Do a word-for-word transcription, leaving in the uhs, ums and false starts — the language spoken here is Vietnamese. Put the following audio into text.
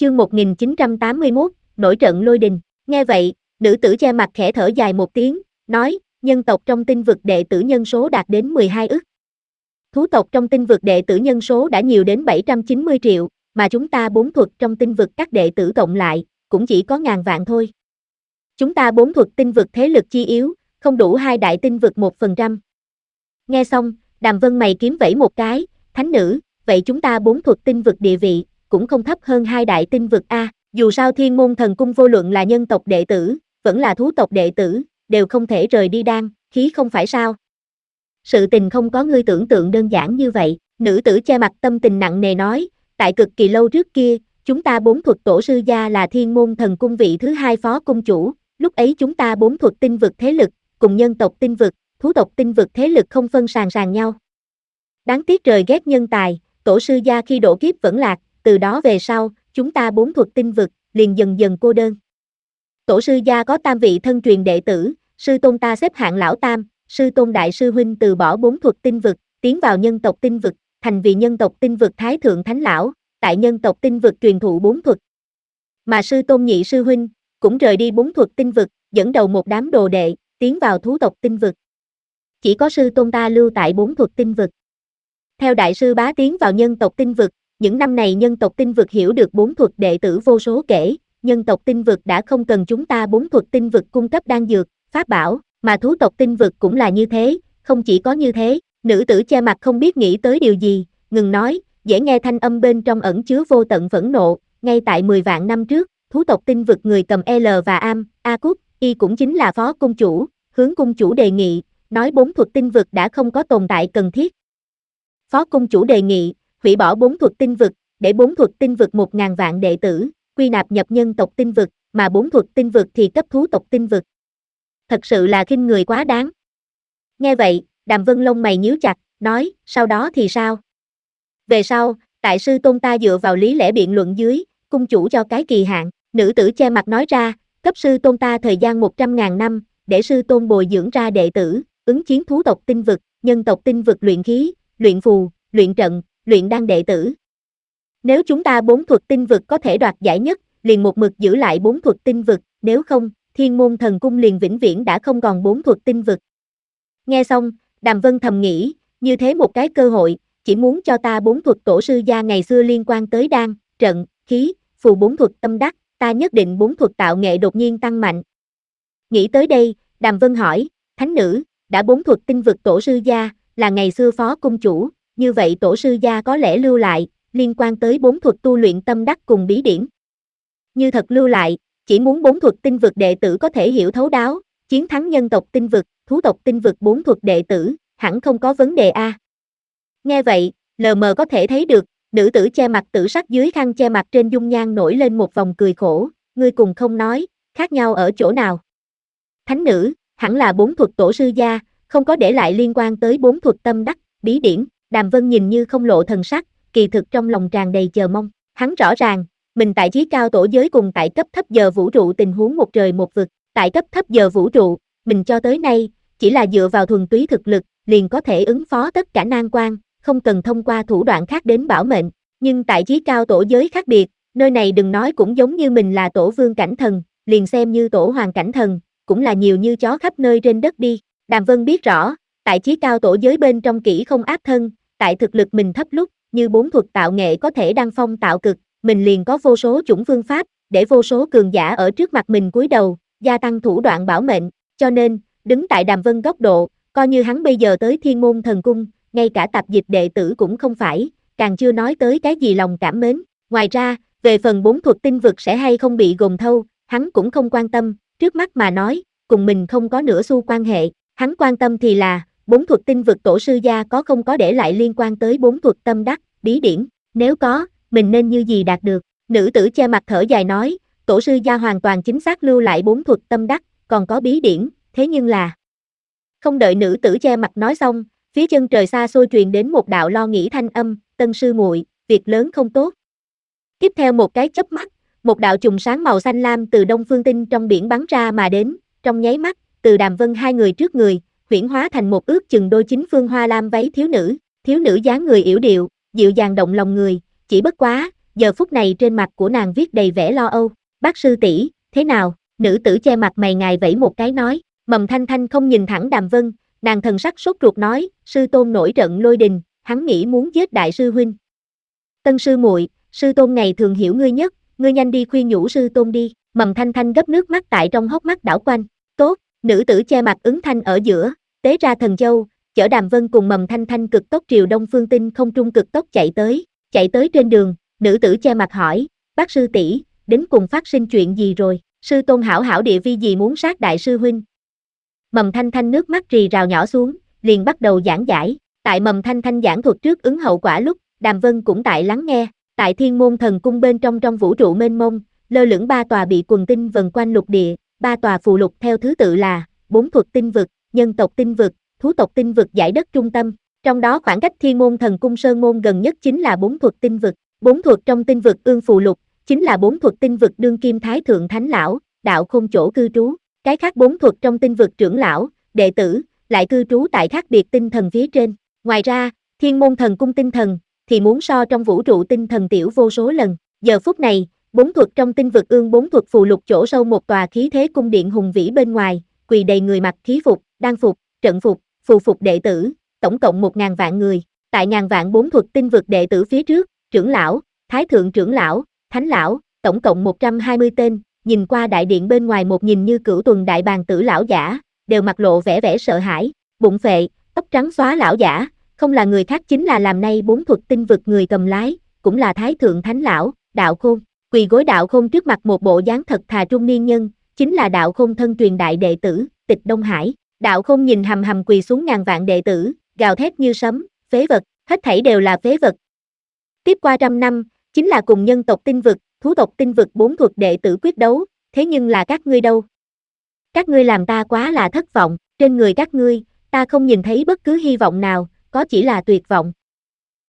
Chương một nghìn chín trăm tám mươi mốt, nổi trận lôi đình. Nghe vậy, nữ tử che mặt khẽ thở dài một tiếng, nói, nhân tộc trong tinh vực đệ tử nhân số đạt đến mười hai ức. Thú tộc trong tinh vực đệ tử nhân số đã nhiều đến bảy trăm chín mươi triệu, mà chúng ta bốn thuật trong tinh vực các đệ tử cộng lại, cũng chỉ có ngàn vạn thôi. Chúng ta bốn thuật tinh vực thế lực chi yếu, không đủ hai đại tinh vực một phần trăm. Nghe xong, Đàm Vân mày kiếm vẫy một cái, thánh nữ, vậy chúng ta bốn thuật tinh vực địa vị, cũng không thấp hơn hai đại tinh vực a. Dù sao Thiên Môn Thần Cung vô luận là nhân tộc đệ tử, vẫn là thú tộc đệ tử, đều không thể rời đi đan, khí không phải sao. Sự tình không có ngươi tưởng tượng đơn giản như vậy, nữ tử che mặt tâm tình nặng nề nói, tại cực kỳ lâu trước kia, chúng ta bốn thuật tổ sư gia là Thiên Môn Thần Cung vị thứ hai phó cung chủ, lúc ấy chúng ta bốn thuật tinh vực thế lực, cùng nhân tộc tinh vực, thú tộc tinh vực thế lực không phân sàn sàn nhau. Đáng tiếc trời ghét nhân tài, tổ sư gia khi độ kiếp vẫn lạc, từ đó về sau, chúng ta bốn thuật tinh vực, liền dần dần cô đơn. Tổ sư gia có tam vị thân truyền đệ tử, sư tôn ta xếp hạng lão tam, sư tôn đại sư huynh từ bỏ bốn thuật tinh vực, tiến vào nhân tộc tinh vực, thành vì nhân tộc tinh vực thái thượng thánh lão, tại nhân tộc tinh vực truyền thụ bốn thuật. Mà sư tôn nhị sư huynh, cũng rời đi bốn thuật tinh vực, dẫn đầu một đám đồ đệ, tiến vào thú tộc tinh vực. Chỉ có sư tôn ta lưu tại bốn thuật tinh vực. Theo đại sư bá tiến vào nhân tộc tinh vực, những năm này nhân tộc tinh vực hiểu được bốn thuật đệ tử vô số kể, nhân tộc tinh vực đã không cần chúng ta bốn thuật tinh vực cung cấp đan dược, pháp bảo, mà thú tộc tinh vực cũng là như thế, không chỉ có như thế, nữ tử che mặt không biết nghĩ tới điều gì, ngừng nói, dễ nghe thanh âm bên trong ẩn chứa vô tận phẫn nộ, ngay tại mười vạn năm trước, thú tộc tinh vực người cầm L và Am, A Cúc, Y cũng chính là phó cung chủ, hướng cung chủ đề nghị, nói bốn thuật tinh vực đã không có tồn tại cần thiết. Phó cung chủ đề nghị, hủy bỏ bốn thuật tinh vực, để bốn thuật tinh vực một ngàn vạn đệ tử, quy nạp nhập nhân tộc tinh vực, mà bốn thuật tinh vực thì cấp thú tộc tinh vực. Thật sự là khinh người quá đáng. Nghe vậy, Đàm Vân lông mày nhíu chặt, nói, sau đó thì sao? Về sau, tại sư tôn ta dựa vào lý lẽ biện luận dưới, cung chủ cho cái kỳ hạn, nữ tử che mặt nói ra, cấp sư tôn ta thời gian một trăm ngàn năm, để sư tôn bồi dưỡng ra đệ tử, ứng chiến thú tộc tinh vực, nhân tộc tinh vực luyện khí, luyện phù, luyện trận, luyện đan đệ tử. Nếu chúng ta bốn thuật tinh vực có thể đoạt giải nhất, liền một mực giữ lại bốn thuật tinh vực, nếu không, Thiên Môn Thần Cung liền vĩnh viễn đã không còn bốn thuật tinh vực. Nghe xong, Đàm Vân thầm nghĩ, như thế một cái cơ hội, chỉ muốn cho ta bốn thuật tổ sư gia ngày xưa liên quan tới đan, trận, khí, phù bốn thuật tâm đắc, ta nhất định bốn thuật tạo nghệ đột nhiên tăng mạnh. Nghĩ tới đây, Đàm Vân hỏi, thánh nữ, đã bốn thuật tinh vực tổ sư gia, là ngày xưa phó cung chủ, như vậy tổ sư gia có lẽ lưu lại, liên quan tới bốn thuật tu luyện tâm đắc cùng bí điển. Như thật lưu lại, chỉ muốn bốn thuật tinh vực đệ tử có thể hiểu thấu đáo, chiến thắng nhân tộc tinh vực, thú tộc tinh vực bốn thuật đệ tử, hẳn không có vấn đề a. Nghe vậy, lờ mờ có thể thấy được, nữ tử che mặt tử sắc dưới khăn che mặt trên dung nhan nổi lên một vòng cười khổ, ngươi cùng không nói, khác nhau ở chỗ nào? Thánh nữ, hẳn là bốn thuật tổ sư gia, không có để lại liên quan tới bốn thuật tâm đắc, bí điển. Đàm Vân nhìn như không lộ thần sắc, kỳ thực trong lòng tràn đầy chờ mong, hắn rõ ràng, mình tại chí cao tổ giới cùng tại cấp thấp giờ vũ trụ tình huống một trời một vực, tại cấp thấp giờ vũ trụ, mình cho tới nay, chỉ là dựa vào thuần túy thực lực, liền có thể ứng phó tất cả nan quan, không cần thông qua thủ đoạn khác đến bảo mệnh, nhưng tại chí cao tổ giới khác biệt, nơi này đừng nói cũng giống như mình là tổ vương cảnh thần, liền xem như tổ hoàng cảnh thần, cũng là nhiều như chó khắp nơi trên đất đi. Đàm Vân biết rõ, tại chí cao tổ giới bên trong kỹ không áp thân, tại thực lực mình thấp lúc, như bốn thuật tạo nghệ có thể đăng phong tạo cực, mình liền có vô số chủng phương pháp, để vô số cường giả ở trước mặt mình cúi đầu, gia tăng thủ đoạn bảo mệnh, cho nên, đứng tại Đàm Vân góc độ, coi như hắn bây giờ tới Thiên Môn Thần Cung, ngay cả tạp dịch đệ tử cũng không phải, càng chưa nói tới cái gì lòng cảm mến. Ngoài ra, về phần bốn thuật tinh vực sẽ hay không bị gồm thâu, hắn cũng không quan tâm, trước mắt mà nói, cùng mình không có nửa xu quan hệ, hắn quan tâm thì là, bốn thuật tinh vực tổ sư gia có không có để lại liên quan tới bốn thuật tâm đắc, bí điển, nếu có, mình nên như gì đạt được. Nữ tử che mặt thở dài nói, tổ sư gia hoàn toàn chính xác lưu lại bốn thuật tâm đắc, còn có bí điển, thế nhưng là... Không đợi nữ tử che mặt nói xong, phía chân trời xa xôi truyền đến một đạo lo nghĩ thanh âm, tân sư muội, việc lớn không tốt. Tiếp theo một cái chớp mắt, một đạo chùm sáng màu xanh lam từ đông phương tinh trong biển bắn ra mà đến, trong nháy mắt, từ Đàm Vân hai người trước người, huyễn hóa thành một ước chừng đôi chính phương hoa lam váy thiếu nữ, thiếu nữ dáng người yểu điệu, dịu dàng động lòng người, chỉ bất quá, giờ phút này trên mặt của nàng viết đầy vẻ lo âu. Bác sư tỷ, thế nào? Nữ tử che mặt mày ngài vẫy một cái nói. Mầm Thanh Thanh không nhìn thẳng Đàm Vân, nàng thần sắc sốt ruột nói, sư tôn nổi trận lôi đình, hắn nghĩ muốn giết đại sư huynh. Tân sư muội, sư tôn ngày thường hiểu ngươi nhất, ngươi nhanh đi khuyên nhủ sư tôn đi. Mầm Thanh Thanh gấp nước mắt tại trong hốc mắt đảo quanh. Tốt, nữ tử che mặt ứng thanh ở giữa, tế ra thần châu, chở Đàm Vân cùng Mầm Thanh Thanh cực tốc triều Đông Phương Tinh không trung cực tốc chạy tới. Chạy tới trên đường, nữ tử che mặt hỏi, bác sư tỷ, đến cùng phát sinh chuyện gì rồi? Sư tôn hảo hảo địa vi gì muốn sát đại sư huynh? Mầm Thanh Thanh nước mắt rì rào nhỏ xuống, liền bắt đầu giảng giải. Tại Mầm Thanh Thanh giảng thuật trước ứng hậu quả lúc, Đàm Vân cũng tại lắng nghe. Tại Thiên Môn Thần Cung bên trong trong vũ trụ mênh mông, lơ lửng ba tòa bị quần tinh vần quanh lục địa, ba tòa phù lục theo thứ tự là bốn thuật tinh vực, nhân tộc tinh vực, thú tộc tinh vực giải đất trung tâm. Trong đó khoảng cách Thiên Môn Thần Cung Sơn Môn gần nhất chính là bốn thuật tinh vực. Bốn thuật trong tinh vực ương phù lục, chính là bốn thuật tinh vực đương kim thái thượng thánh lão, đạo khôn chỗ cư trú. Cái khác bốn thuật trong tinh vực trưởng lão, đệ tử, lại cư trú tại khác biệt tinh thần phía trên. Ngoài ra, Thiên Môn Thần Cung tinh thần, thì muốn so trong vũ trụ tinh thần tiểu vô số lần. Giờ phút này, bốn thuật trong tinh vực ương bốn thuật phù lục chỗ sâu một tòa khí thế cung điện hùng vĩ bên ngoài, quỳ đầy người mặc khí phục, đan phục, trận phục, phù phục đệ tử, tổng cộng một ngàn vạn người. Tại ngàn vạn bốn thuật tinh vực đệ tử phía trước, trưởng lão, thái thượng trưởng lão, thánh lão, tổng cộng một trăm hai mươi tên, nhìn qua đại điện bên ngoài một nhìn như cửu tuần đại bàng tử lão giả, đều mặt lộ vẻ vẻ sợ hãi, bụng phệ, tóc trắng xóa lão giả, không là người khác chính là làm nay bốn thuật tinh vực người cầm lái, cũng là thái thượng thánh lão, đạo khôn. Quỳ gối đạo khôn trước mặt một bộ dáng thật thà trung niên nhân, chính là đạo khôn thân truyền đại đệ tử, Tịch Đông Hải. Đạo khôn nhìn hầm hầm quỳ xuống ngàn vạn đệ tử, gào thét như sấm, phế vật, hết thảy đều là phế vật. Tiếp qua trăm năm, chính là cùng nhân tộc tinh vực, thú tộc tinh vực bốn thuật đệ tử quyết đấu, thế nhưng là các ngươi đâu? Các ngươi làm ta quá là thất vọng, trên người các ngươi, ta không nhìn thấy bất cứ hy vọng nào, có chỉ là tuyệt vọng.